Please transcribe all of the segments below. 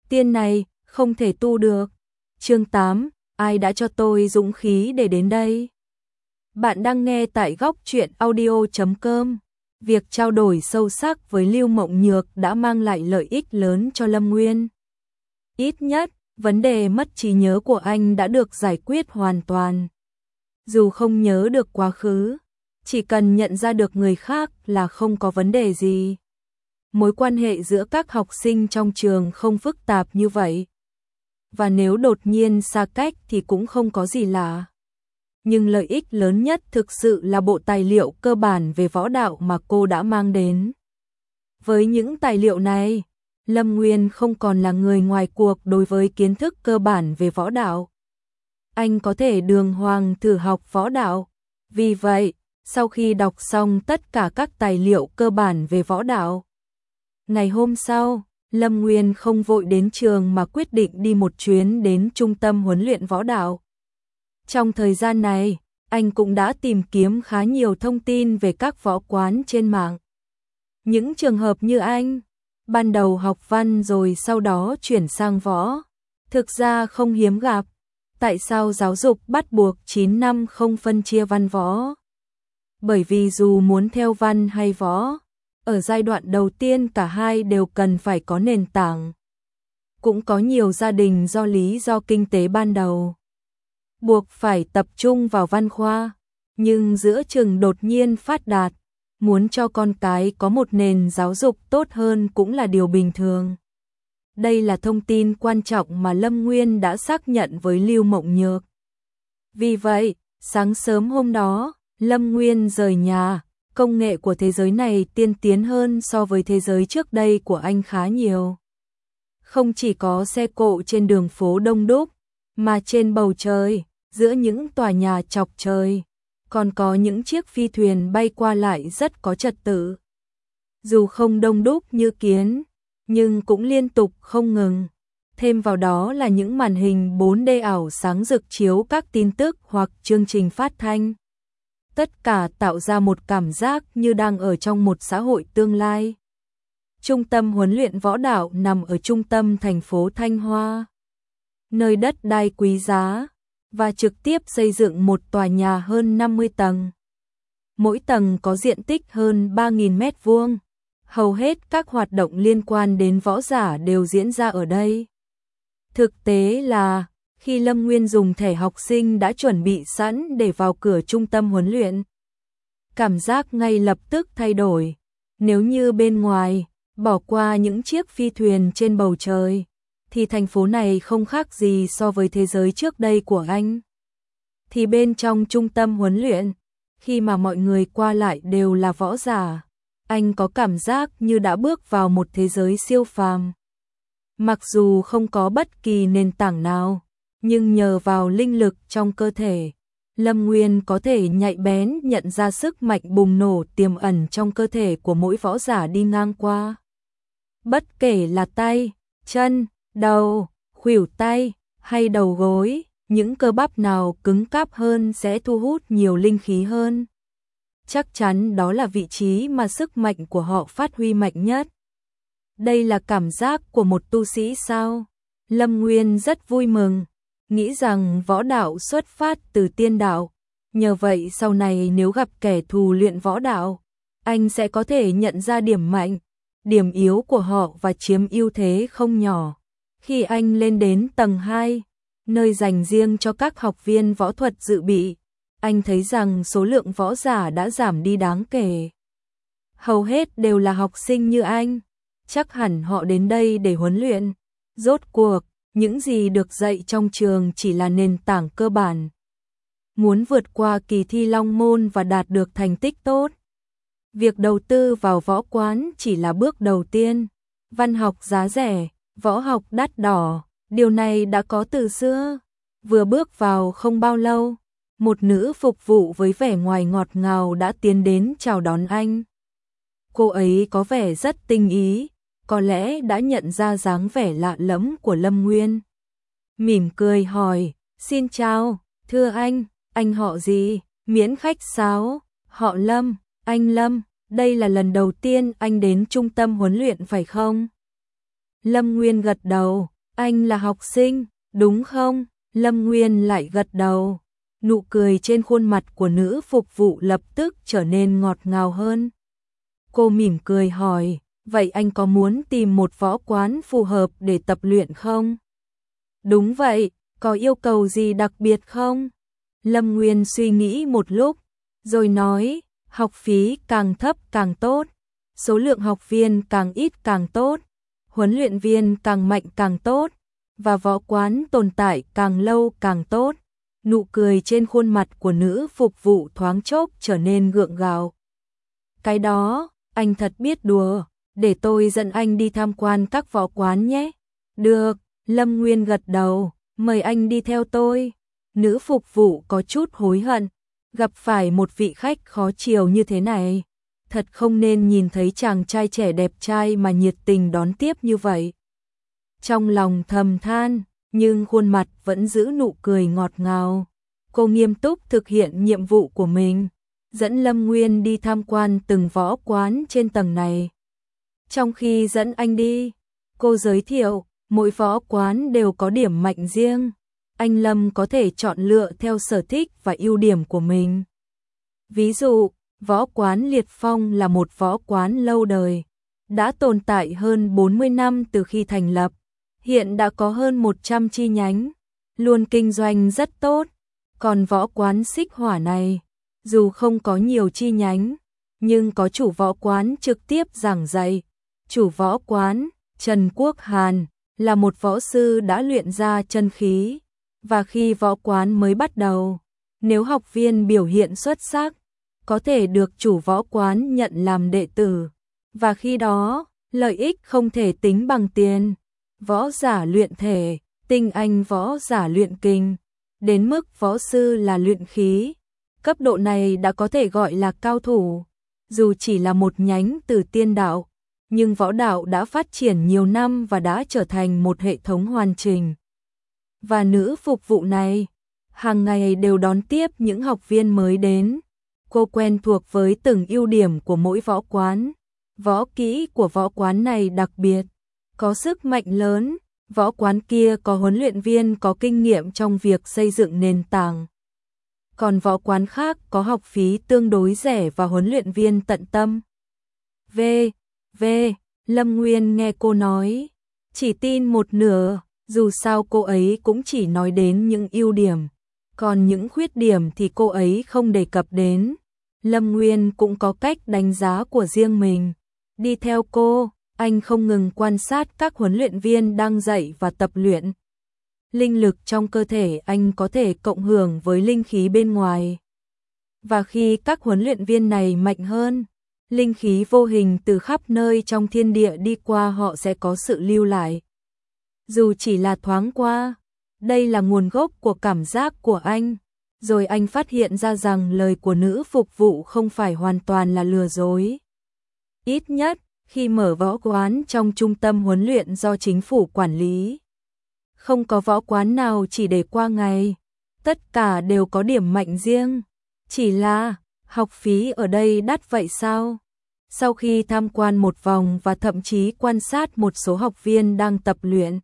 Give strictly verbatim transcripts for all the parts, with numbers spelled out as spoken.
tiên này không thể tu được. Chương tám, ai đã cho tôi dũng khí để đến đây? Bạn đang nghe tại góc truyện audio chấm com. Việc trao đổi sâu sắc với Lưu Mộng Nhược đã mang lại lợi ích lớn cho Lâm Nguyên. Ít nhất, vấn đề mất trí nhớ của anh đã được giải quyết hoàn toàn. Dù không nhớ được quá khứ, chỉ cần nhận ra được người khác là không có vấn đề gì. Mối quan hệ giữa các học sinh trong trường không phức tạp như vậy. Và nếu đột nhiên xa cách thì cũng không có gì lạ. Nhưng lợi ích lớn nhất thực sự là bộ tài liệu cơ bản về võ đạo mà cô đã mang đến. Với những tài liệu này, Lâm Nguyên không còn là người ngoài cuộc đối với kiến thức cơ bản về võ đạo. Anh có thể đường hoàng thử học võ đạo. Vì vậy, sau khi đọc xong tất cả các tài liệu cơ bản về võ đạo, ngày hôm sau, Lâm Nguyên không vội đến trường mà quyết định đi một chuyến đến trung tâm huấn luyện võ đạo. Trong thời gian này, anh cũng đã tìm kiếm khá nhiều thông tin về các võ quán trên mạng. Những trường hợp như anh, ban đầu học văn rồi sau đó chuyển sang võ, thực ra không hiếm gặp. Tại sao giáo dục bắt buộc chín năm không phân chia văn võ? Bởi vì dù muốn theo văn hay võ, ở giai đoạn đầu tiên cả hai đều cần phải có nền tảng. Cũng có nhiều gia đình do lý do kinh tế ban đầu buộc phải tập trung vào văn khoa, nhưng giữa chừng đột nhiên phát đạt, muốn cho con cái có một nền giáo dục tốt hơn cũng là điều bình thường. Đây là thông tin quan trọng mà Lâm Nguyên đã xác nhận với Lưu Mộng Nhược. Vì vậy, sáng sớm hôm đó, Lâm Nguyên rời nhà. Công nghệ của thế giới này tiên tiến hơn so với thế giới trước đây của anh khá nhiều. Không chỉ có xe cộ trên đường phố đông đúc, mà trên bầu trời, giữa những tòa nhà chọc trời, còn có những chiếc phi thuyền bay qua lại rất có trật tự. Dù không đông đúc như kiến, nhưng cũng liên tục không ngừng. Thêm vào đó là những màn hình bốn D ảo sáng rực chiếu các tin tức hoặc chương trình phát thanh. Tất cả tạo ra một cảm giác như đang ở trong một xã hội tương lai. Trung tâm huấn luyện võ đạo nằm ở trung tâm thành phố Thanh Hoa, nơi đất đai quý giá, và trực tiếp xây dựng một tòa nhà hơn năm mươi tầng. Mỗi tầng có diện tích hơn ba nghìn mét vuông. Hầu hết các hoạt động liên quan đến võ giả đều diễn ra ở đây. Thực tế là, khi Lâm Nguyên dùng thẻ học sinh đã chuẩn bị sẵn để vào cửa trung tâm huấn luyện, cảm giác ngay lập tức thay đổi. Nếu như bên ngoài, bỏ qua những chiếc phi thuyền trên bầu trời, thì thành phố này không khác gì so với thế giới trước đây của anh. Thì bên trong trung tâm huấn luyện, khi mà mọi người qua lại đều là võ giả, anh có cảm giác như đã bước vào một thế giới siêu phàm. Mặc dù không có bất kỳ nền tảng nào, nhưng nhờ vào linh lực trong cơ thể, Lâm Nguyên có thể nhạy bén nhận ra sức mạnh bùng nổ tiềm ẩn trong cơ thể của mỗi võ giả đi ngang qua. Bất kể là tay, chân, đầu, khuỷu tay hay đầu gối, những cơ bắp nào cứng cáp hơn sẽ thu hút nhiều linh khí hơn. Chắc chắn đó là vị trí mà sức mạnh của họ phát huy mạnh nhất. Đây là cảm giác của một tu sĩ sao? Lâm Nguyên rất vui mừng, nghĩ rằng võ đạo xuất phát từ tiên đạo. Nhờ vậy sau này nếu gặp kẻ thù luyện võ đạo, anh sẽ có thể nhận ra điểm mạnh, điểm yếu của họ và chiếm ưu thế không nhỏ. Khi anh lên đến tầng hai, nơi dành riêng cho các học viên võ thuật dự bị, anh thấy rằng số lượng võ giả đã giảm đi đáng kể. Hầu hết đều là học sinh như anh, chắc hẳn họ đến đây để huấn luyện. Rốt cuộc, những gì được dạy trong trường chỉ là nền tảng cơ bản. Muốn vượt qua kỳ thi Long Môn và đạt được thành tích tốt, việc đầu tư vào võ quán chỉ là bước đầu tiên. Văn học giá rẻ, võ học đắt đỏ, điều này đã có từ xưa. Vừa bước vào không bao lâu, một nữ phục vụ với vẻ ngoài ngọt ngào đã tiến đến chào đón anh. Cô ấy có vẻ rất tinh ý, có lẽ đã nhận ra dáng vẻ lạ lẫm của Lâm Nguyên. Mỉm cười hỏi, xin chào, thưa anh, anh họ gì? Miễn khách sáo, họ Lâm, anh Lâm, đây là lần đầu tiên anh đến trung tâm huấn luyện phải không? Lâm Nguyên gật đầu, Anh là học sinh, đúng không? Lâm Nguyên lại gật đầu. Nụ cười trên khuôn mặt của nữ phục vụ lập tức trở nên ngọt ngào hơn. Cô mỉm cười hỏi, vậy anh có muốn tìm một võ quán phù hợp để tập luyện không? Đúng vậy, có yêu cầu gì đặc biệt không? Lâm Nguyên suy nghĩ một lúc, rồi nói, học phí càng thấp càng tốt, số lượng học viên càng ít càng tốt, huấn luyện viên càng mạnh càng tốt, và võ quán tồn tại càng lâu càng tốt. Nụ cười trên khuôn mặt của nữ phục vụ thoáng chốc trở nên gượng gạo. Cái đó, anh thật biết đùa, để tôi dẫn anh đi tham quan các võ quán nhé. Được, Lâm Nguyên gật đầu, mời anh đi theo tôi. Nữ phục vụ có chút hối hận, gặp phải một vị khách khó chiều như thế này. Thật không nên nhìn thấy chàng trai trẻ đẹp trai mà nhiệt tình đón tiếp như vậy. Trong lòng thầm than, nhưng khuôn mặt vẫn giữ nụ cười ngọt ngào. Cô nghiêm túc thực hiện nhiệm vụ của mình, dẫn Lâm Nguyên đi tham quan từng võ quán trên tầng này. Trong khi dẫn anh đi, cô giới thiệu, mỗi võ quán đều có điểm mạnh riêng. Anh Lâm có thể chọn lựa theo sở thích và ưu điểm của mình. Ví dụ, võ quán Liệt Phong là một võ quán lâu đời, đã tồn tại hơn bốn mươi năm từ khi thành lập. Hiện đã có hơn một trăm chi nhánh, luôn kinh doanh rất tốt. Còn võ quán Xích Hỏa này, dù không có nhiều chi nhánh, nhưng có chủ võ quán trực tiếp giảng dạy. Chủ võ quán, Trần Quốc Hàn, là một võ sư đã luyện ra chân khí. Và khi võ quán mới bắt đầu, nếu học viên biểu hiện xuất sắc, có thể được chủ võ quán nhận làm đệ tử. Và khi đó, lợi ích không thể tính bằng tiền. Võ giả luyện thể, tinh anh võ giả luyện kinh, đến mức võ sư là luyện khí. Cấp độ này đã có thể gọi là cao thủ. Dù chỉ là một nhánh từ tiên đạo, nhưng võ đạo đã phát triển nhiều năm và đã trở thành một hệ thống hoàn chỉnh. Và nữ phục vụ này, hàng ngày đều đón tiếp những học viên mới đến. Cô quen thuộc với từng ưu điểm của mỗi võ quán. Võ kỹ của võ quán này đặc biệt, có sức mạnh lớn. Võ quán kia có huấn luyện viên có kinh nghiệm trong việc xây dựng nền tảng. Còn võ quán khác có học phí tương đối rẻ và huấn luyện viên tận tâm. V. V. Lâm Nguyên nghe cô nói, chỉ tin một nửa, dù sao cô ấy cũng chỉ nói đến những ưu điểm. Còn những khuyết điểm thì cô ấy không đề cập đến. Lâm Nguyên cũng có cách đánh giá của riêng mình. Đi theo cô, anh không ngừng quan sát các huấn luyện viên đang dạy và tập luyện. Linh lực trong cơ thể anh có thể cộng hưởng với linh khí bên ngoài. Và khi các huấn luyện viên này mạnh hơn, linh khí vô hình từ khắp nơi trong thiên địa đi qua họ sẽ có sự lưu lại. Dù chỉ là thoáng qua, đây là nguồn gốc của cảm giác của anh. Rồi anh phát hiện ra rằng lời của nữ phục vụ không phải hoàn toàn là lừa dối. Ít nhất, khi mở võ quán trong trung tâm huấn luyện do chính phủ quản lý, không có võ quán nào chỉ để qua ngày. Tất cả đều có điểm mạnh riêng. Chỉ là, học phí ở đây đắt vậy sao? Sau khi tham quan một vòng và thậm chí quan sát một số học viên đang tập luyện,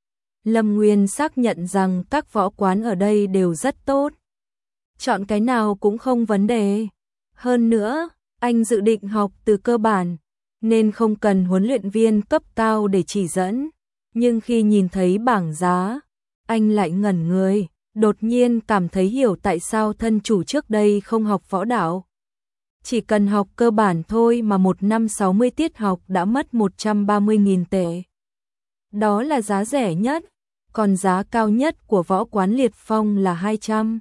Lâm Nguyên xác nhận rằng các võ quán ở đây đều rất tốt. Chọn cái nào cũng không vấn đề. Hơn nữa, anh dự định học từ cơ bản, nên không cần huấn luyện viên cấp cao để chỉ dẫn. Nhưng khi nhìn thấy bảng giá, anh lại ngẩn người, đột nhiên cảm thấy hiểu tại sao thân chủ trước đây không học võ đạo. Chỉ cần học cơ bản thôi mà một năm sáu mươi tiết học đã mất một trăm ba mươi nghìn tệ. Đó là giá rẻ nhất, còn giá cao nhất của võ quán Liệt Phong là hai trăm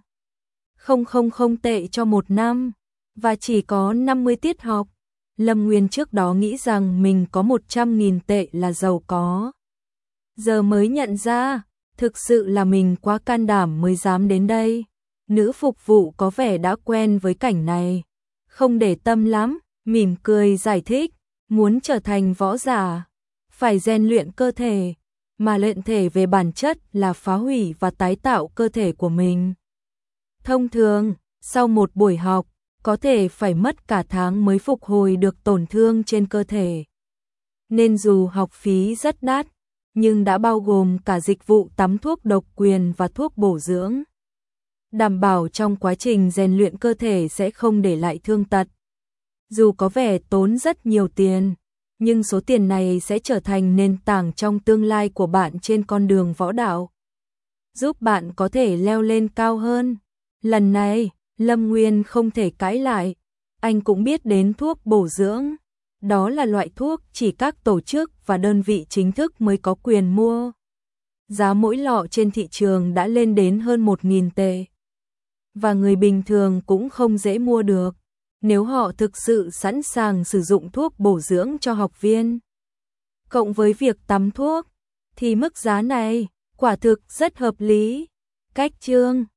nghìn tệ cho một năm, và chỉ có năm mươi tiết học. Lâm Nguyên trước đó nghĩ rằng mình có một trăm nghìn tệ là giàu có. Giờ mới nhận ra, thực sự là mình quá can đảm mới dám đến đây. Nữ phục vụ có vẻ đã quen với cảnh này, không để tâm lắm, mỉm cười giải thích, muốn trở thành võ giả, phải rèn luyện cơ thể, mà luyện thể về bản chất là phá hủy và tái tạo cơ thể của mình. Thông thường, sau một buổi học, có thể phải mất cả tháng mới phục hồi được tổn thương trên cơ thể. Nên dù học phí rất đắt, nhưng đã bao gồm cả dịch vụ tắm thuốc độc quyền và thuốc bổ dưỡng. Đảm bảo trong quá trình rèn luyện cơ thể sẽ không để lại thương tật. Dù có vẻ tốn rất nhiều tiền, nhưng số tiền này sẽ trở thành nền tảng trong tương lai của bạn trên con đường võ đạo, giúp bạn có thể leo lên cao hơn. Lần này, Lâm Nguyên không thể cãi lại, anh cũng biết đến thuốc bổ dưỡng. Đó là loại thuốc chỉ các tổ chức và đơn vị chính thức mới có quyền mua. Giá mỗi lọ trên thị trường đã lên đến hơn một nghìn tệ. Và người bình thường cũng không dễ mua được, nếu họ thực sự sẵn sàng sử dụng thuốc bổ dưỡng cho học viên. Cộng với việc tắm thuốc, thì mức giá này quả thực rất hợp lý. Cách chương